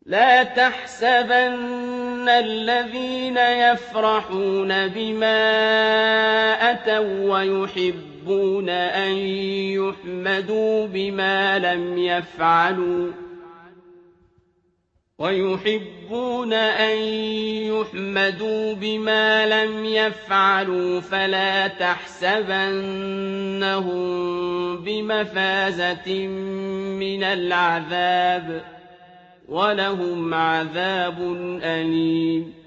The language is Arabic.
لا تحسبن الذين يفرحون بما أتوا ويحبون أن يحمدوا بما لم يفعلوا فلا تحسبنهم بمفازة من العذاب ولهم عذاب أليم